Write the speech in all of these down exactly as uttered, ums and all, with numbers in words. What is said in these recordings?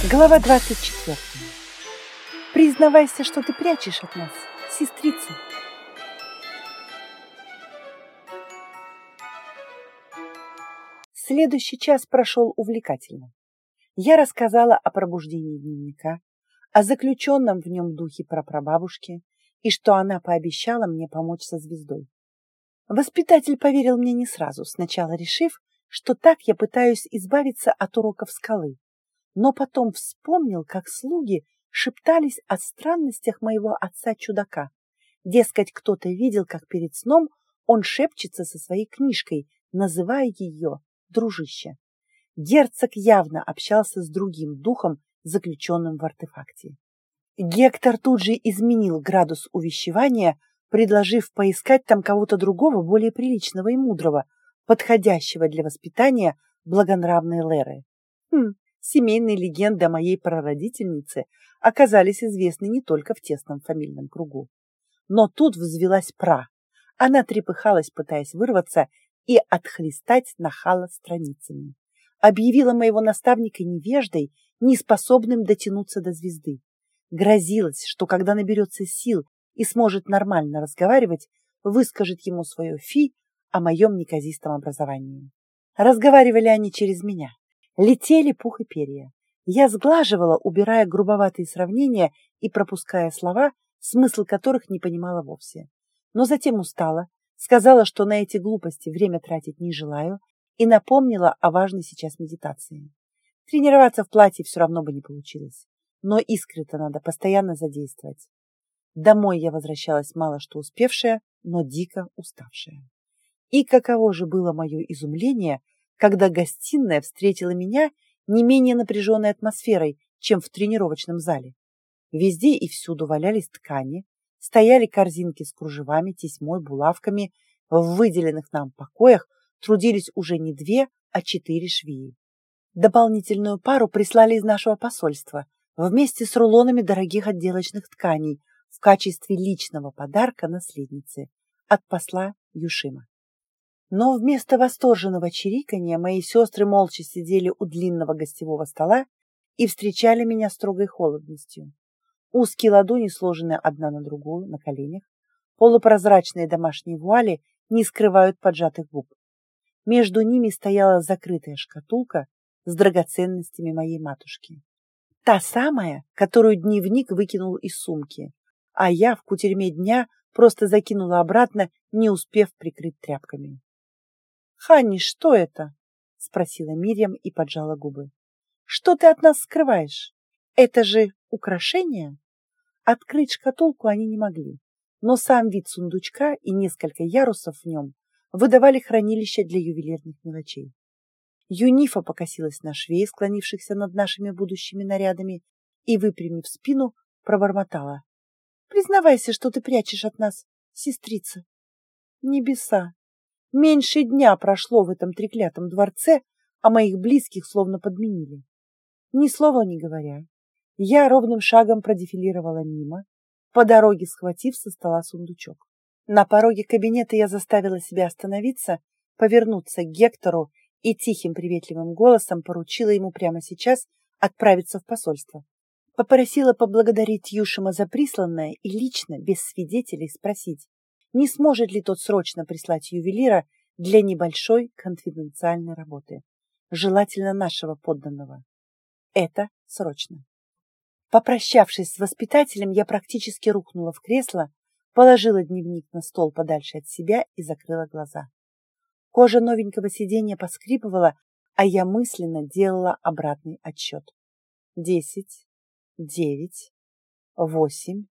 Глава двадцать четвёртая. Признавайся, что ты прячешь от нас, сестрица. Следующий час прошел увлекательно. Я рассказала о пробуждении дневника, о заключенном в нем духе прапрабабушки и что она пообещала мне помочь со звездой. Воспитатель поверил мне не сразу, сначала решив, что так я пытаюсь избавиться от уроков скалы, но потом вспомнил, как слуги шептались о странностях моего отца-чудака. Дескать, кто-то видел, как перед сном он шепчется со своей книжкой, называя ее «дружище». Герцог явно общался с другим духом, заключенным в артефакте. Гектор тут же изменил градус увещевания, предложив поискать там кого-то другого, более приличного и мудрого, подходящего для воспитания благонравной Леры. Хм, семейные легенды о моей прародительнице оказались известны не только в тесном фамильном кругу. Но тут взвелась пра. Она трепыхалась, пытаясь вырваться и отхлестать нахала страницами. Объявила моего наставника невеждой, неспособным дотянуться до звезды. Грозилась, что когда наберется сил и сможет нормально разговаривать, выскажет ему свое фи о моем неказистом образовании. Разговаривали они через меня. Летели пух и перья. Я сглаживала, убирая грубоватые сравнения и пропуская слова, смысл которых не понимала вовсе. Но затем устала, сказала, что на эти глупости время тратить не желаю, и напомнила о важной сейчас медитации. Тренироваться в платье все равно бы не получилось, но искры-то надо постоянно задействовать. Домой я возвращалась мало что успевшая, но дико уставшая. И каково же было мое изумление, когда гостиная встретила меня не менее напряженной атмосферой, чем в тренировочном зале. Везде и всюду валялись ткани, стояли корзинки с кружевами, тесьмой, булавками. В выделенных нам покоях трудились уже не две, а четыре швеи. Дополнительную пару прислали из нашего посольства вместе с рулонами дорогих отделочных тканей в качестве личного подарка наследнице от посла Юшима. Но вместо восторженного чириканья мои сестры молча сидели у длинного гостевого стола и встречали меня строгой холодностью. Узкие ладони, сложенные одна на другую, на коленях, полупрозрачные домашние вуали не скрывают поджатых губ. Между ними стояла закрытая шкатулка с драгоценностями моей матушки. Та самая, которую дневник выкинул из сумки, а я в кутерьме дня просто закинула обратно, не успев прикрыть тряпками. «Ханни, что это?» — спросила Мирьям и поджала губы. «Что ты от нас скрываешь? Это же украшение?» Открыть шкатулку они не могли, но сам вид сундучка и несколько ярусов в нем выдавали хранилище для ювелирных мелочей. Юнифа покосилась на швей, склонившихся над нашими будущими нарядами, и, выпрямив спину, пробормотала. «Признавайся, что ты прячешь от нас, сестрица». Небеса! Меньше дня прошло в этом треклятом дворце, а моих близких словно подменили. Ни слова не говоря, я ровным шагом продефилировала мимо, по дороге схватив со стола сундучок. На пороге кабинета я заставила себя остановиться, повернуться к Гектору и тихим приветливым голосом поручила ему прямо сейчас отправиться в посольство. Попросила поблагодарить Юшима за присланное и лично, без свидетелей, спросить, не сможет ли тот срочно прислать ювелира для небольшой конфиденциальной работы, желательно нашего подданного. Это срочно. Попрощавшись с воспитателем, я практически рухнула в кресло, положила дневник на стол подальше от себя и закрыла глаза. Кожа новенького сиденья поскрипывала, а я мысленно делала обратный отсчет. Десять, девять, восемь,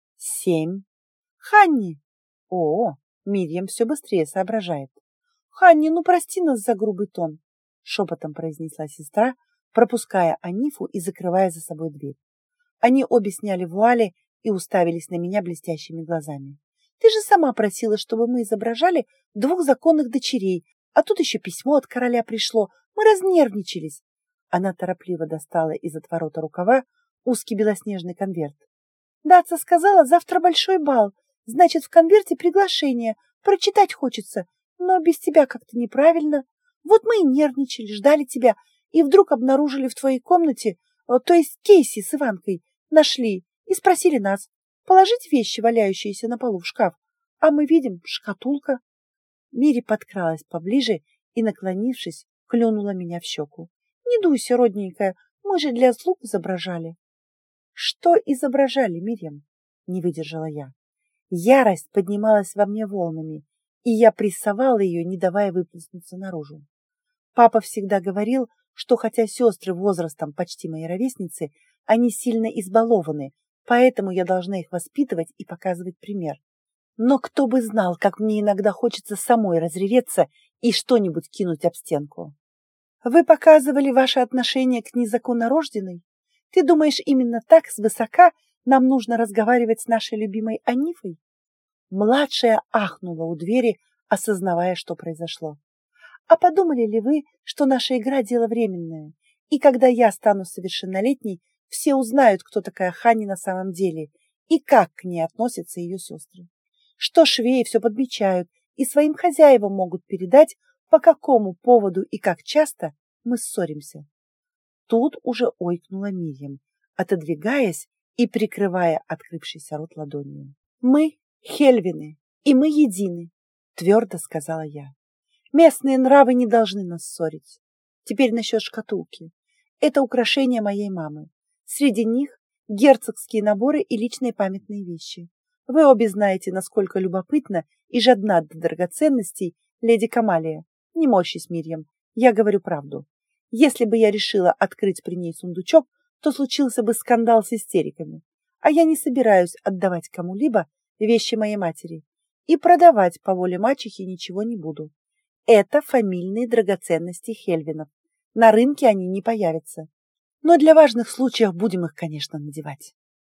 семь. Ханни! О, Мирьям все быстрее соображает. Ханни, ну прости нас за грубый тон, шепотом произнесла сестра, пропуская Анифу и закрывая за собой дверь. Они обе сняли вуали и уставились на меня блестящими глазами. Ты же сама просила, чтобы мы изображали двух законных дочерей, а тут еще письмо от короля пришло. Мы разнервничались. Она торопливо достала из отворота рукава узкий белоснежный конверт. Даца сказала, завтра большой бал, значит, в конверте приглашение. Прочитать хочется, но без тебя как-то неправильно. Вот мы и нервничали, ждали тебя, и вдруг обнаружили в твоей комнате то есть Кейси с Иванкой, нашли и спросили нас положить вещи, валяющиеся на полу, в шкаф, а мы видим шкатулка. Мири подкралась поближе и, наклонившись, клюнула меня в щеку. Не дуйся, родненькая, мы же для слуг изображали. Что изображали, Мирьям? Не выдержала я. Ярость поднималась во мне волнами, и я прессовала ее, не давая выплеснуться наружу. Папа всегда говорил, что хотя сестры возрастом почти мои ровесницы, они сильно избалованы, поэтому я должна их воспитывать и показывать пример. Но кто бы знал, как мне иногда хочется самой разреветься и что-нибудь кинуть об стенку. Вы показывали ваше отношение к незаконнорожденной? Ты думаешь, именно так, свысока, нам нужно разговаривать с нашей любимой Анифой? Младшая ахнула у двери, осознавая, что произошло. А подумали ли вы, что наша игра – дело временное, и когда я стану совершеннолетней, все узнают, кто такая Ханни на самом деле и как к ней относятся ее сестры? Что швеи все подмечают и своим хозяевам могут передать, по какому поводу и как часто мы ссоримся. Тут уже ойкнула Мирьям, отодвигаясь и прикрывая открывшийся рот ладонью. «Мы хельвины, и мы едины», — твердо сказала я. «Местные нравы не должны нас ссорить. Теперь насчет шкатулки. Это украшение моей мамы. Среди них герцогские наборы и личные памятные вещи. Вы обе знаете, насколько любопытна и жадна до драгоценностей леди Камалия. Не морщись, Мирьям, я говорю правду. Если бы я решила открыть при ней сундучок, то случился бы скандал с истериками. А я не собираюсь отдавать кому-либо вещи моей матери. И продавать по воле мачехи ничего не буду. Это фамильные драгоценности Хельвинов. На рынке они не появятся. Но для важных случаев будем их, конечно, надевать».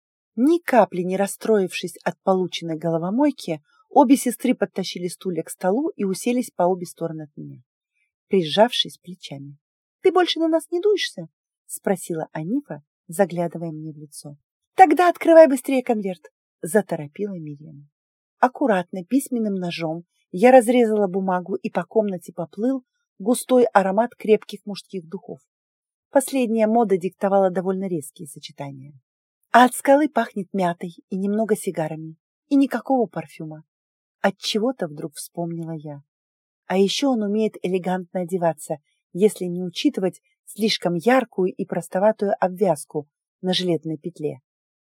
Ни капли не расстроившись от полученной головомойки, обе сестры подтащили стулья к столу и уселись по обе стороны от меня, прижавшись плечами. «Ты больше на нас не дуешься?» — спросила Анифа, заглядывая мне в лицо. «Тогда открывай быстрее конверт», — заторопила Мирьям. Аккуратно письменным ножом я разрезала бумагу, и по комнате поплыл густой аромат крепких мужских духов. Последняя мода диктовала довольно резкие сочетания. А от скалы пахнет мятой и немного сигарами, и никакого парфюма. Отчего-то вдруг вспомнила я. А еще он умеет элегантно одеваться, если не учитывать слишком яркую и простоватую обвязку на жилетной петле.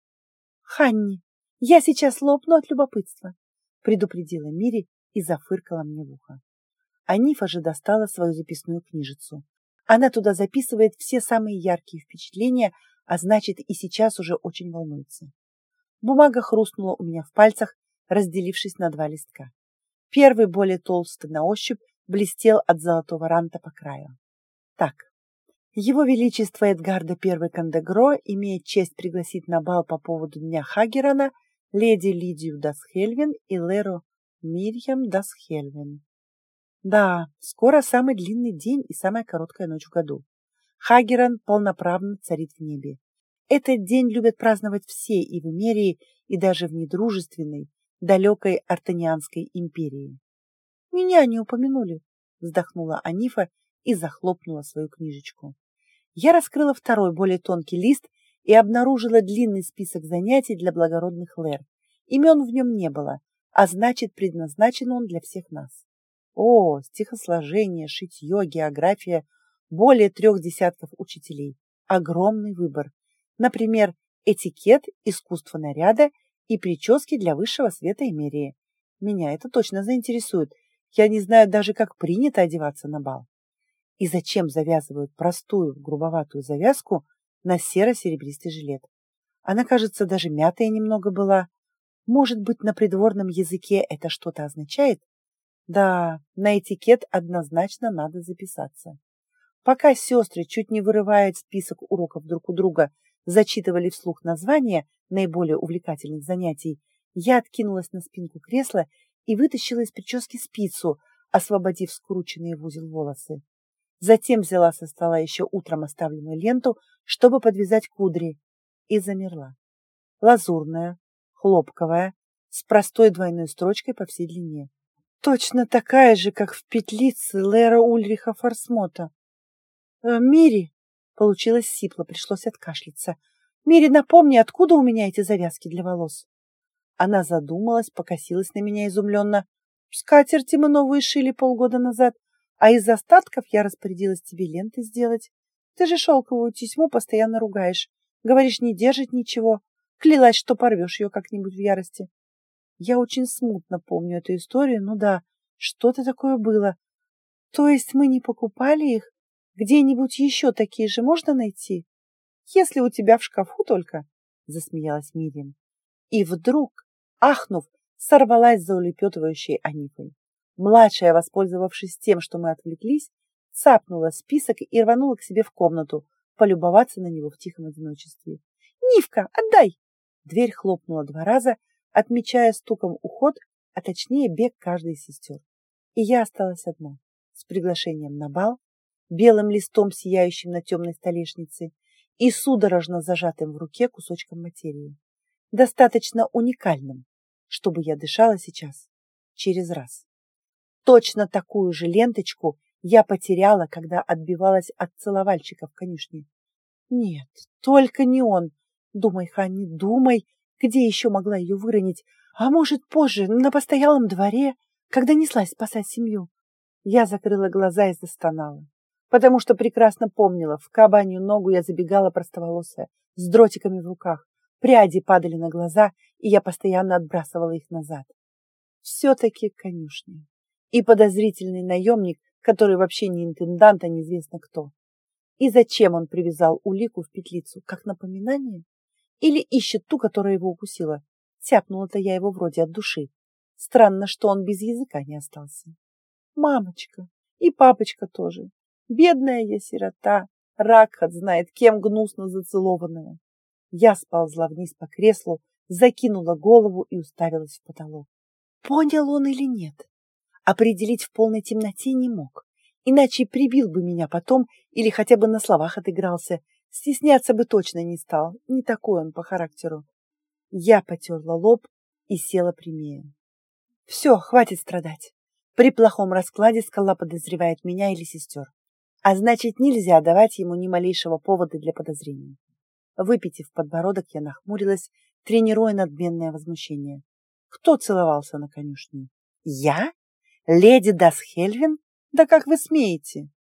«Ханни, я сейчас лопну от любопытства», — предупредила Мири и зафыркала мне в ухо. Анифа же достала свою записную книжицу. Она туда записывает все самые яркие впечатления, а значит, и сейчас уже очень волнуется. Бумага хрустнула у меня в пальцах, разделившись на два листка. Первый, более толстый на ощупь, блестел от золотого ранта по краю. Так, Его Величество Эдгарда I Кандегро имеет честь пригласить на бал по поводу Дня Хагерана леди Лидию Дасхельвин и Леру Мирьям Дасхельвин. Да, скоро самый длинный день и самая короткая ночь в году. Хагеран полноправно царит в небе. Этот день любят праздновать все и в Эмерии, и даже в недружественной, далекой Артанианской империи. «Меня не упомянули», — вздохнула Анифа и захлопнула свою книжечку. Я раскрыла второй, более тонкий лист и обнаружила длинный список занятий для благородных лэр. Имен в нем не было, а значит, предназначен он для всех нас. О, стихосложение, шитье, география, более трех десятков учителей. Огромный выбор. Например, этикет, искусство наряда и прически для высшего света Эмерии. Меня это точно заинтересует. Я не знаю даже, как принято одеваться на бал. И зачем завязывают простую грубоватую завязку на серо-серебристый жилет? Она, кажется, даже мятая немного была. Может быть, на придворном языке это что-то означает? Да, на этикет однозначно надо записаться. Пока сестры, чуть не вырывая список уроков друг у друга, зачитывали вслух названия наиболее увлекательных занятий, я откинулась на спинку кресла и вытащила из прически спицу, освободив скрученные в узел волосы. Затем взяла со стола еще утром оставленную ленту, чтобы подвязать кудри, и замерла. Лазурная, хлопковая, с простой двойной строчкой по всей длине. Точно такая же, как в петлице Лера Ульриха Форсмота. «Э, Мири!» Получилось сипло, пришлось откашляться. Мири, напомни, откуда у меня эти завязки для волос? Она задумалась, покосилась на меня изумленно. Скатерти мы новые шили полгода назад, а из остатков я распорядилась тебе ленты сделать. Ты же шелковую тесьму постоянно ругаешь. Говоришь, не держит ничего. Клялась, что порвешь ее как-нибудь в ярости. Я очень смутно помню эту историю, ну да, что-то такое было. То есть мы не покупали их? Где-нибудь еще такие же можно найти? Если у тебя в шкафу только, засмеялась Мириам. И вдруг, ахнув, сорвалась за улепетывающей Анифой. Младшая, воспользовавшись тем, что мы отвлеклись, цапнула список и рванула к себе в комнату, полюбоваться на него в тихом одиночестве. «Нивка, отдай!» Дверь хлопнула два раза, отмечая стуком уход, а точнее бег каждой из сестер. И я осталась одна, с приглашением на бал, белым листом, сияющим на темной столешнице, и судорожно зажатым в руке кусочком материи, достаточно уникальным, чтобы я дышала сейчас через раз. Точно такую же ленточку я потеряла, когда отбивалась от целовальщика в конюшне. Нет, только не он. Думай, Ханни, думай, где еще могла ее выронить, а может позже, на постоялом дворе, когда неслась спасать семью. Я закрыла глаза и застонала, потому что прекрасно помнила, в кабанью ногу я забегала простоволосая, с дротиками в руках, пряди падали на глаза, и я постоянно отбрасывала их назад. Все-таки конюшня. И подозрительный наемник, который вообще не интендант, а неизвестно кто. И зачем он привязал улику в петлицу, как напоминание? Или ищет ту, которая его укусила? Тяпнула-то я его вроде от души. Странно, что он без языка не остался. Мамочка и папочка тоже. Бедная я сирота, Ракхат знает, кем гнусно зацелованная. Я сползла вниз по креслу, закинула голову и уставилась в потолок. Понял он или нет? Определить в полной темноте не мог, иначе прибил бы меня потом или хотя бы на словах отыгрался. Стесняться бы точно не стал, не такой он по характеру. Я потерла лоб и села прямее. Все, хватит страдать. При плохом раскладе скала подозревает меня или сестер. А значит, нельзя давать ему ни малейшего повода для подозрений. Выпитив подбородок, я нахмурилась, тренируя надменное возмущение. Кто целовался на конюшне? Я? Леди Дасхельвин? Да как вы смеете?